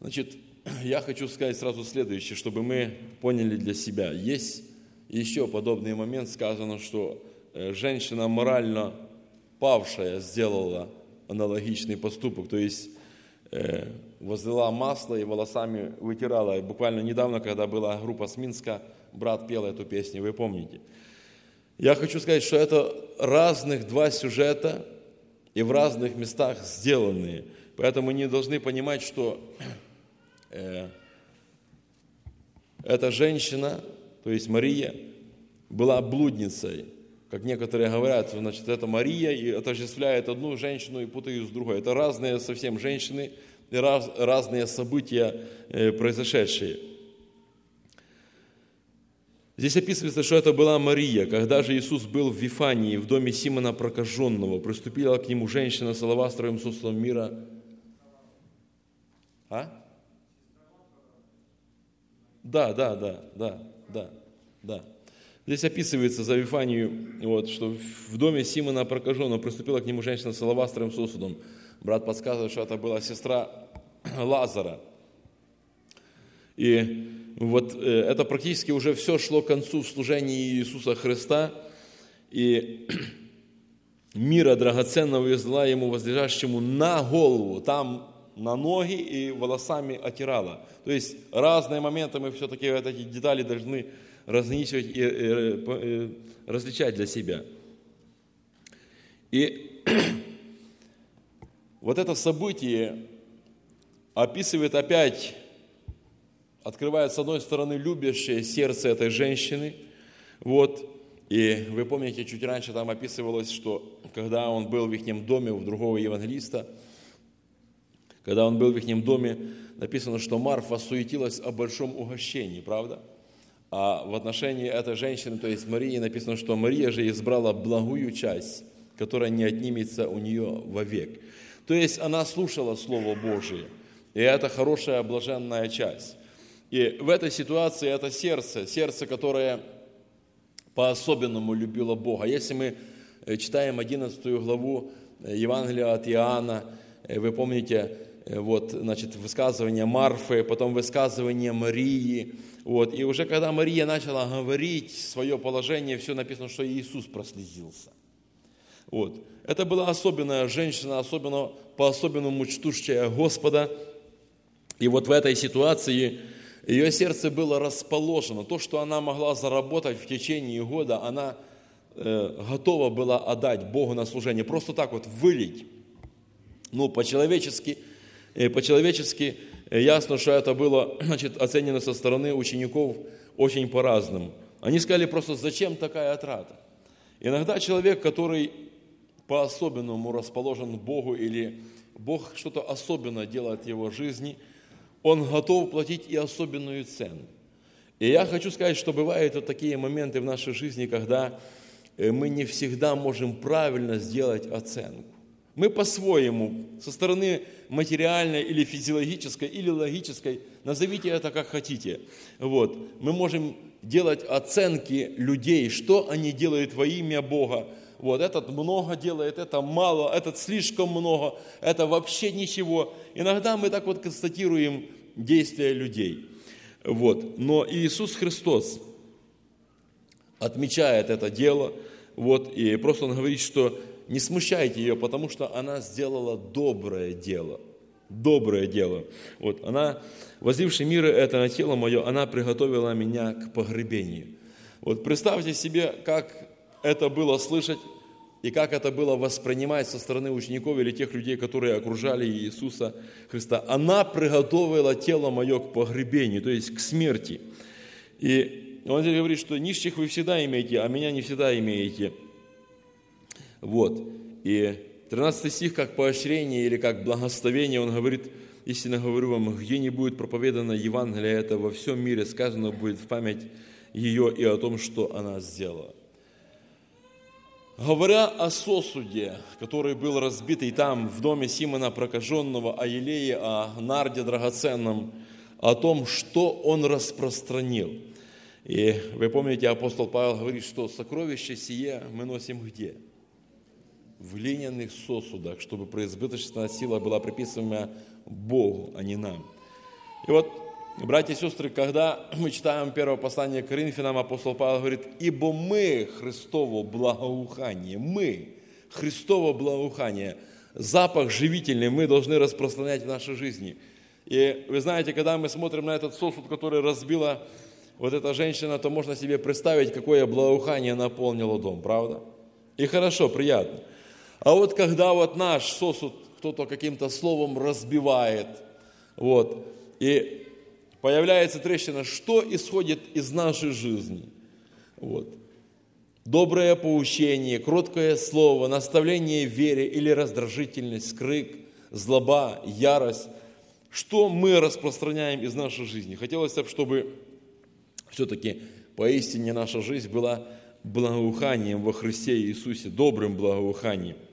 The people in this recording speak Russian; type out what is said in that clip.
Значит, я хочу сказать сразу следующее, чтобы мы поняли для себя. Есть еще подобный момент, сказано, что женщина морально павшая сделала аналогичный поступок, то есть возлила масло и волосами вытирала. И буквально недавно, когда была группа с Минска, брат пел эту песню, вы помните. Я хочу сказать, что это разных два сюжета и в разных местах сделанные. Поэтому мы не должны понимать, что эта женщина, то есть Мария, была блудницей. Как некоторые говорят, значит, это Мария и отождествляет одну женщину и путают с другой. Это разные совсем женщины и разные события произошедшие. Здесь описывается, что это была Мария. Когда же Иисус был в Вифании, в доме Симона Прокаженного, приступила к нему женщина с алавастровым сосудом мира. Да. Здесь описывается за Вифанию, что в доме Симона Прокаженного приступила к нему женщина с алавастровым сосудом. Брат подсказывает, что это была сестра Лазара. И это практически уже все шло к концу в служении Иисуса Христа. И мира драгоценного излила ему возлежащему на голову, там на ноги и волосами отирала. То есть разные моменты мы все-таки эти детали должны разничивать и различать для себя. И вот это событие описывает опять, открывает с одной стороны любящее сердце этой женщины. И вы помните, чуть раньше там описывалось, что когда он был в их доме, у другого евангелиста, когда он был в их доме, написано, что Марфа суетилась о большом угощении, правда? А в отношении этой женщины, то есть Марии, написано, что Мария же избрала благую часть, которая не отнимется у нее вовек. То есть она слушала Слово Божие, и это хорошая, блаженная часть. И в этой ситуации это сердце, которое по-особенному любило Бога. Если мы читаем 11 главу Евангелия от Иоанна, вы помните, высказывание Марфы, потом высказывание Марии. И уже когда Мария начала говорить свое положение, все написано, что Иисус прослезился. Это была особенная женщина, особенно по-особенному чтущая Господа. И в этой ситуации ее сердце было расположено. То, что она могла заработать в течение года, она готова была отдать Богу на служение. Просто так вылить. По-человечески ясно, что это было, оценено со стороны учеников очень по-разному. Они сказали просто, зачем такая трата? Иногда человек, который по-особенному расположен к Богу, или Бог что-то особенное делает в его жизни, он готов платить и особенную цену. И я хочу сказать, что бывают такие моменты в нашей жизни, когда мы не всегда можем правильно сделать оценку. Мы по-своему, со стороны материальной или физиологической, или логической, назовите это как хотите, мы можем делать оценки людей, что они делают во имя Бога. Этот много делает, это мало, этот слишком много, это вообще ничего. Иногда мы так констатируем действия людей. Но Иисус Христос отмечает это дело, и просто Он говорит, что не смущайте ее, потому что она сделала доброе дело. Доброе дело. Она, возливши мира это на тело мое, она приготовила меня к погребению. Представьте себе, как это было слышать и как это было воспринимать со стороны учеников или тех людей, которые окружали Иисуса Христа. Она приготовила тело мое к погребению, то есть к смерти. И Он здесь говорит, что нищих вы всегда имеете, а меня не всегда имеете. И 13 стих, как поощрение или как благословение, он говорит, истинно говорю вам, где не будет проповедано Евангелие это во всем мире, сказано будет в память ее и о том, что она сделала. Говоря о сосуде, который был разбитый там, в доме Симона Прокаженного, о елее, о нарде драгоценном, о том, что он распространил. И вы помните, апостол Павел говорит, что сокровище сие мы носим где? В глиняных сосудах, чтобы преизбыточная сила была приписываема Богу, а не нам. И вот, братья и сестры, когда мы читаем первое послание к Коринфянам, апостол Павел говорит: «Ибо мы Христово благоухание». Мы Христово благоухание. Запах живительный мы должны распространять в нашей жизни. И вы знаете, когда мы смотрим на этот сосуд, который разбила вот эта женщина, то можно себе представить, какое благоухание наполнило дом, правда? И хорошо, приятно. А вот когда вот наш сосуд кто-то каким-то словом разбивает, вот, и появляется трещина, что исходит из нашей жизни? Вот. Доброе поучение, кроткое слово, наставление в вере или раздражительность, скрык, злоба, ярость. Что мы распространяем из нашей жизни? Хотелось бы, чтобы все-таки поистине наша жизнь была благоуханием во Христе Иисусе, добрым благоуханием.